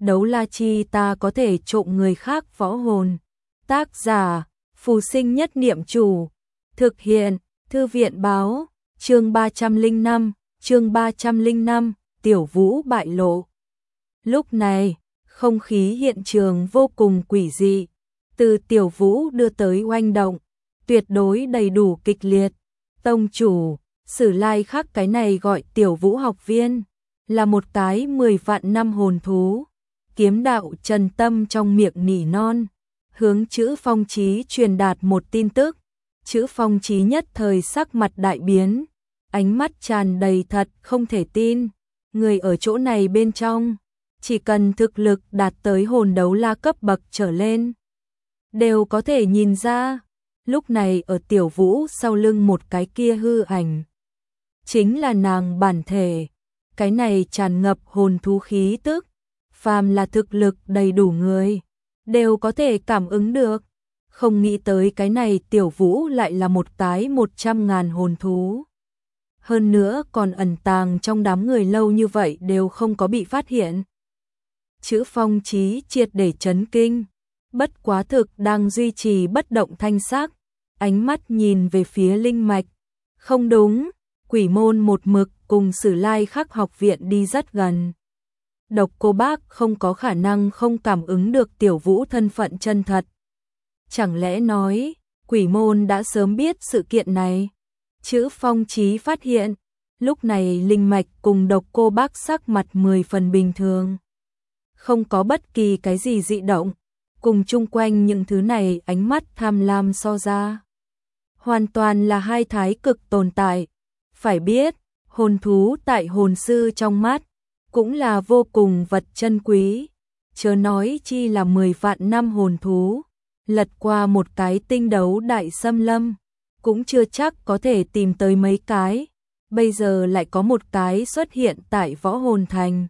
đấu la chi ta có thể trộm người khác võ hồn. Tác giả, Phù Sinh Nhất Niệm Chủ. Thực hiện, Thư viện báo, chương 305, Tiểu Vũ bại lộ. Lúc này, không khí hiện trường vô cùng quỷ dị, từ Tiểu Vũ đưa tới oanh động, tuyệt đối đầy đủ kịch liệt. Tông chủ, Sử Lai Khắc cái này gọi Tiểu Vũ học viên, là một cái 10 vạn năm hồn thú. Kiếm đạo Trần Tâm trong miệng nỉ non, hướng Chữ Phong Chí truyền đạt một tin tức. Chữ Phong Chí nhất thời sắc mặt đại biến, ánh mắt tràn đầy thật không thể tin. Người ở chỗ này bên trong, chỉ cần thực lực đạt tới hồn đấu la cấp bậc trở lên, đều có thể nhìn ra. Lúc này ở Tiểu Vũ sau lưng một cái kia hư ảnh, chính là nàng bản thể. Cái này tràn ngập hồn thú khí tức, phàm là thực lực đầy đủ người, đều có thể cảm ứng được. Không nghĩ tới cái này Tiểu Vũ lại là một cái 100.000 hồn thú. Hơn nữa còn ẩn tàng trong đám người lâu như vậy đều không có bị phát hiện. Chữ Phong Chí triệt để chấn kinh, bất quá thực đang duy trì bất động thanh sắc, ánh mắt nhìn về phía linh mạch. Không đúng, Quỷ Môn một mực cùng Sử Lai Khắc học viện đi rất gần. Độc Cô Bác không có khả năng không cảm ứng được Tiểu Vũ thân phận chân thật. Chẳng lẽ nói, Quỷ Môn đã sớm biết sự kiện này? Chữ Phong Chí phát hiện, lúc này linh mạch cùng Độc Cô Bác sắc mặt 10 phần bình thường. Không có bất kỳ cái gì dị động, cùng chung quanh những thứ này ánh mắt tham lam so ra. Hoàn toàn là hai thái cực tồn tại. Phải biết, hồn thú tại hồn sư trong mắt, cũng là vô cùng vật chân quý. Chớ nói chi là 10 vạn năm hồn thú, lật qua một cái tinh đấu đại xâm lâm, cũng chưa chắc có thể tìm tới mấy cái. Bây giờ lại có một cái xuất hiện tại Võ Hồn Thành,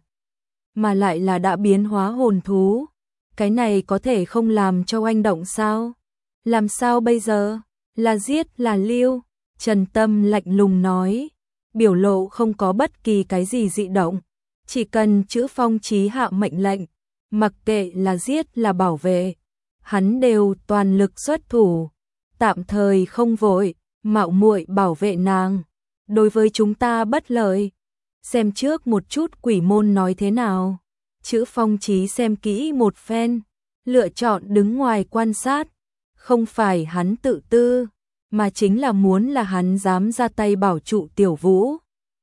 mà lại là đã biến hóa hồn thú. Cái này có thể không làm cho oanh động sao? Làm sao bây giờ? Là giết là lưu? Trần Tâm lạnh lùng nói, biểu lộ không có bất kỳ cái gì dị động. Chỉ cần Chữ Phong Chí hạ mệnh lệnh, mặc kệ là giết là bảo vệ, hắn đều toàn lực xuất thủ. Tạm thời không vội, mạo muội bảo vệ nàng, đối với chúng ta bất lợi. Xem trước một chút Quỷ Môn nói thế nào. Chữ Phong Chí xem kỹ một phen, lựa chọn đứng ngoài quan sát. Không phải hắn tự tư, mà chính là muốn là hắn dám ra tay bảo trụ Tiểu Vũ,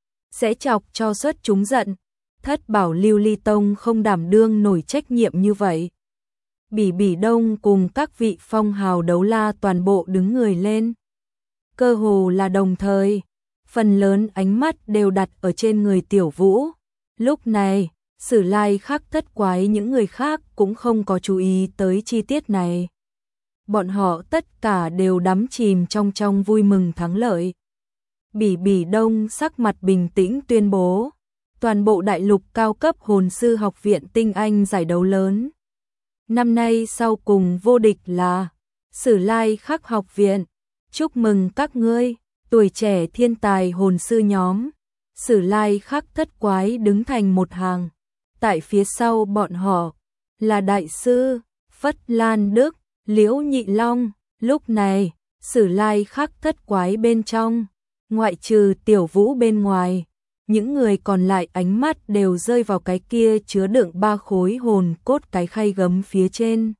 sẽ chọc cho xuất chúng giận. Thất bảo Lưu Ly Tông không đảm đương nổi trách nhiệm như vậy. Bỉ Bỉ Đông cùng các vị phong hào đấu la toàn bộ đứng người lên. Cơ hồ là đồng thời, phần lớn ánh mắt đều đặt ở trên người Tiểu Vũ. Lúc này, Sử Lai Khắc Thất Quái những người khác cũng không có chú ý tới chi tiết này. Bọn họ tất cả đều đắm chìm trong vui mừng thắng lợi. Bỉ Bỉ Đông sắc mặt bình tĩnh tuyên bố, toàn bộ đại lục cao cấp hồn sư học viện tinh anh giải đấu lớn. Năm nay sau cùng vô địch là Sử Lai Khắc học viện. Chúc mừng các ngươi, tuổi trẻ thiên tài hồn sư nhóm. Sử Lai Khắc Thất Quái đứng thành một hàng. Tại phía sau bọn họ là đại sư Phất Lan Đức, Liễu Nhị Long. Lúc này, Sử Lai Khắc Thất Quái bên trong, ngoại trừ Tiểu Vũ bên ngoài, những người còn lại ánh mắt đều rơi vào cái kia chứa đựng 3 khối hồn cốt cái khay gấm phía trên.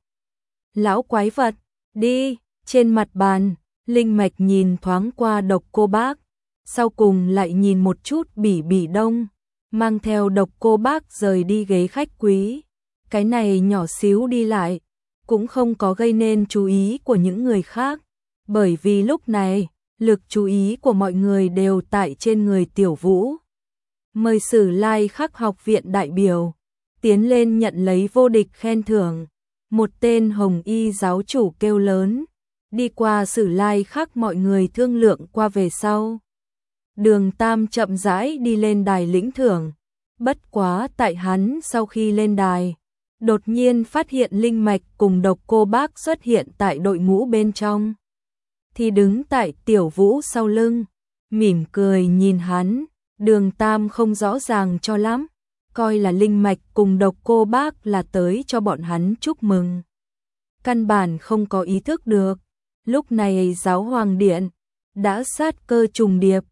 Lão quái vật, đi. Trên mặt bàn, linh mạch nhìn thoáng qua Độc Cô Bác, sau cùng lại nhìn một chút Bỉ Bỉ Đông, mang theo Độc Cô Bác rời đi ghế khách quý. Cái này nhỏ xíu đi lại, cũng không có gây nên chú ý của những người khác, bởi vì lúc này, lực chú ý của mọi người đều tại trên người Tiểu Vũ. Mời Sử Lai Khắc học viện đại biểu tiến lên nhận lấy vô địch khen thưởng. Một tên hồng y giáo chủ kêu lớn. Đi qua Sử Lai Khắc mọi người thương lượng qua về sau. Đường Tam chậm rãi đi lên đài lĩnh thưởng. Bất quá tại hắn sau khi lên đài, đột nhiên phát hiện linh mạch cùng Độc Cô Bác xuất hiện tại đội ngũ bên trong. Thì đứng tại Tiểu Vũ sau lưng, mỉm cười nhìn hắn. Đường Tam không rõ ràng cho lắm, coi là linh mạch cùng Độc Cô Bác là tới cho bọn hắn chúc mừng. Căn bản không có ý thức được, lúc này Giáo Hoàng Điện đã sát cơ trùng điệp.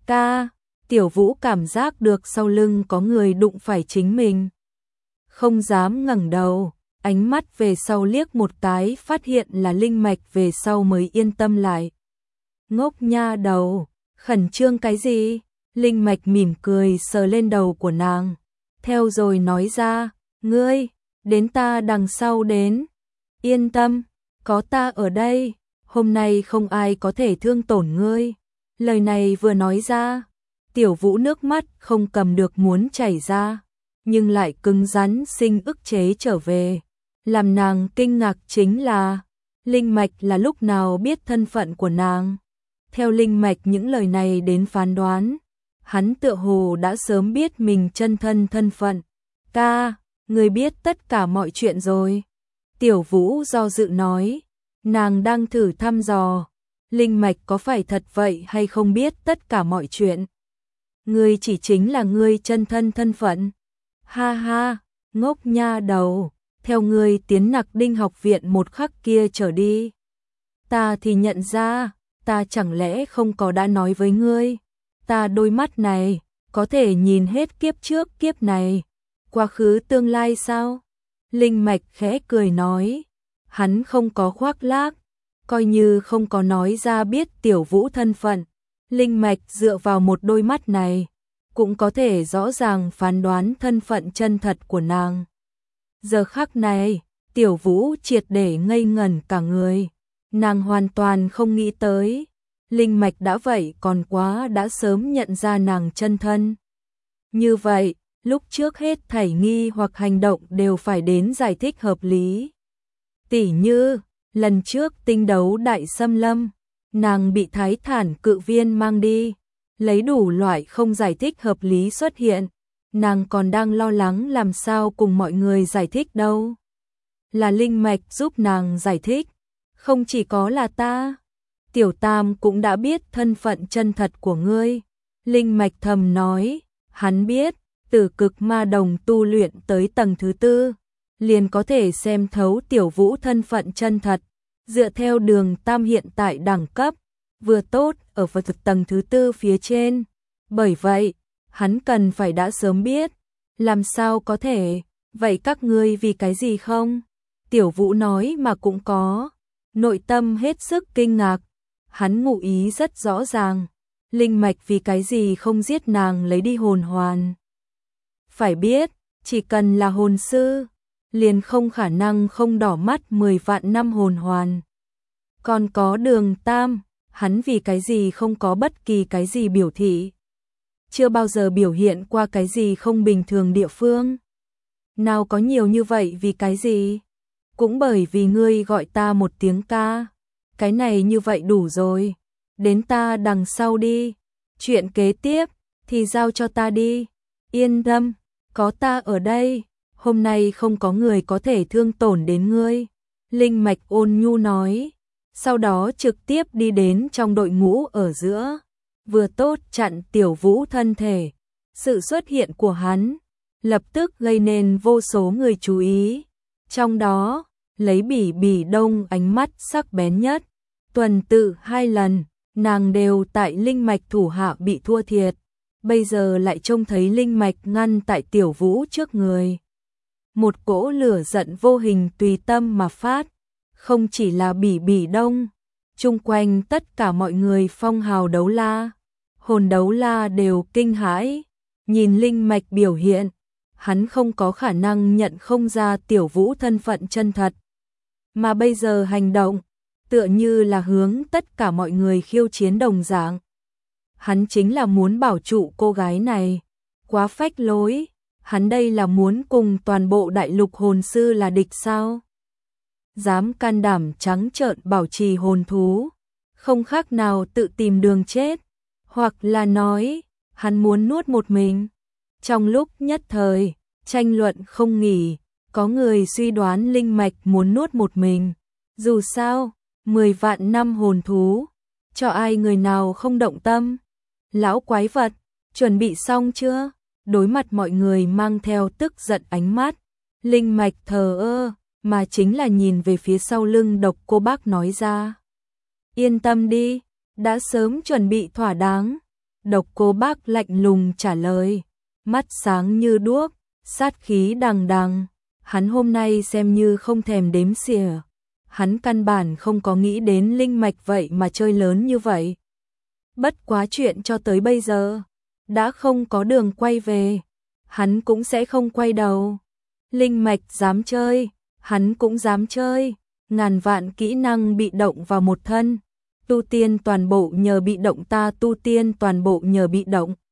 Tiểu Vũ cảm giác được sau lưng có người đụng phải chính mình. Không dám ngẩng đầu, ánh mắt về sau liếc một cái phát hiện là linh mạch về sau mới yên tâm lại. Ngốc nha đầu, khẩn trương cái gì? Linh mạch mỉm cười sờ lên đầu của nàng, theo rồi nói ra, ngươi, đến ta đằng sau đến. Yên tâm, có ta ở đây, hôm nay không ai có thể thương tổn ngươi. Lời này vừa nói ra, Tiểu Vũ nước mắt không cầm được muốn chảy ra, nhưng lại cứng rắn sinh ức chế trở về. Làm nàng kinh ngạc chính là, linh mạch là lúc nào biết thân phận của nàng. Theo linh mạch những lời này đến phán đoán, hắn tựa hồ đã sớm biết mình chân thân phận. Người biết tất cả mọi chuyện rồi. Tiểu Vũ do dự nói, nàng đang thử thăm dò, linh mạch có phải thật vậy hay không biết tất cả mọi chuyện. Ngươi chỉ chính là ngươi chân thân phận. Ha ha, ngốc nha đầu, theo ngươi tiến Nặc Đinh học viện một khắc kia trở đi. Ta thì nhận ra, ta chẳng lẽ không có đã nói với ngươi, ta đôi mắt này, có thể nhìn hết kiếp trước kiếp này, quá khứ tương lai sao? Linh mạch khẽ cười nói, hắn không có khoác lác, coi như không có nói ra biết Tiểu Vũ thân phận. Linh mạch dựa vào một đôi mắt này, cũng có thể rõ ràng phán đoán thân phận chân thật của nàng. Giờ khắc này, Tiểu Vũ triệt để ngây ngẩn cả người, nàng hoàn toàn không nghĩ tới, linh mạch đã vậy còn quá đã sớm nhận ra nàng chân thân. Như vậy, lúc trước hết thảy nghi hoặc hành động đều phải đến giải thích hợp lý. Tỉ như, lần trước tinh đấu đại xâm lâm, nàng bị Thái Thản cự viên mang đi, lấy đủ loại không giải thích hợp lý xuất hiện, nàng còn đang lo lắng làm sao cùng mọi người giải thích đâu. Là linh mạch giúp nàng giải thích, không chỉ có là ta. Tiểu Tam cũng đã biết thân phận chân thật của ngươi. Linh mạch thầm nói, hắn biết, từ cực ma đồng tu luyện tới tầng thứ 4, liền có thể xem thấu Tiểu Vũ thân phận chân thật. Dựa theo Đường Tam hiện tại đẳng cấp, vừa tốt ở vật tầng thứ 4 phía trên. Bởi vậy, hắn cần phải đã sớm biết. Làm sao có thể, vậy các ngươi vì cái gì không? Tiểu Vũ nói mà cũng có. Nội tâm hết sức kinh ngạc. Hắn ngụ ý rất rõ ràng. Linh mạch vì cái gì không giết nàng lấy đi hồn hoàn. Phải biết, chỉ cần là hồn sư, liền không khả năng không đỏ mắt 10 vạn năm hồn hoàn. Còn có Đường Tam, hắn vì cái gì không có bất kỳ cái gì biểu thị. Chưa bao giờ biểu hiện qua cái gì không bình thường địa phương. Nào có nhiều như vậy vì cái gì? Cũng bởi vì ngươi gọi ta một tiếng ca. Cái này như vậy đủ rồi. Đến ta đằng sau đi. Chuyện kế tiếp thì giao cho ta đi. Yên tâm, có ta ở đây. Hôm nay không có người có thể thương tổn đến ngươi. Linh mạch ôn nhu nói. Sau đó trực tiếp đi đến trong đội ngũ ở giữa. Vừa tốt chặn Tiểu Vũ thân thể. Sự xuất hiện của hắn lập tức gây nên vô số người chú ý. Trong đó, lấy Bỉ Bỉ Đông ánh mắt sắc bén nhất. Tuần tự 2 lần, nàng đều tại linh mạch thủ hạ bị thua thiệt. Bây giờ lại trông thấy linh mạch ngăn tại Tiểu Vũ trước người. Một cỗ lửa giận vô hình tùy tâm mà phát. Không chỉ là Bỉ Bỉ Đông, chung quanh tất cả mọi người phong hào đấu la, hồn đấu la đều kinh hãi. Nhìn linh mạch biểu hiện, hắn không có khả năng nhận không ra Tiểu Vũ thân phận chân thật. Mà bây giờ hành động, tựa như là hướng tất cả mọi người khiêu chiến đồng dạng. Hắn chính là muốn bảo trụ cô gái này. Quá phách lối, hắn đây là muốn cùng toàn bộ đại lục hồn sư là địch sao? Dám can đảm trắng trợn bảo trì hồn thú, không khác nào tự tìm đường chết. Hoặc là nói, hắn muốn nuốt một mình. Trong lúc nhất thời, tranh luận không nghỉ, có người suy đoán linh mạch muốn nuốt một mình. Dù sao, 10 vạn năm hồn thú, cho ai người nào không động tâm. Lão quái vật, chuẩn bị xong chưa? đối mặt mọi người mang theo tức giận ánh mắt, Linh Mạch thờ ơ, mà chính là nhìn về phía sau lưng Độc Cô Bác nói ra. Yên tâm đi, đã sớm chuẩn bị thỏa đáng. Độc Cô Bác lạnh lùng trả lời, mắt sáng như đuốc, sát khí đằng đằng. Hắn hôm nay xem như không thèm đếm xỉa. Hắn căn bản không có nghĩ đến Linh Mạch vậy mà chơi lớn như vậy. Bất quá chuyện cho tới bây giờ, đã không có đường quay về, hắn cũng sẽ không quay đầu. Linh Mạch dám chơi, hắn cũng dám chơi, ngàn vạn kỹ năng bị động vào một thân, tu tiên toàn bộ nhờ bị động ta tu tiên toàn bộ nhờ bị động.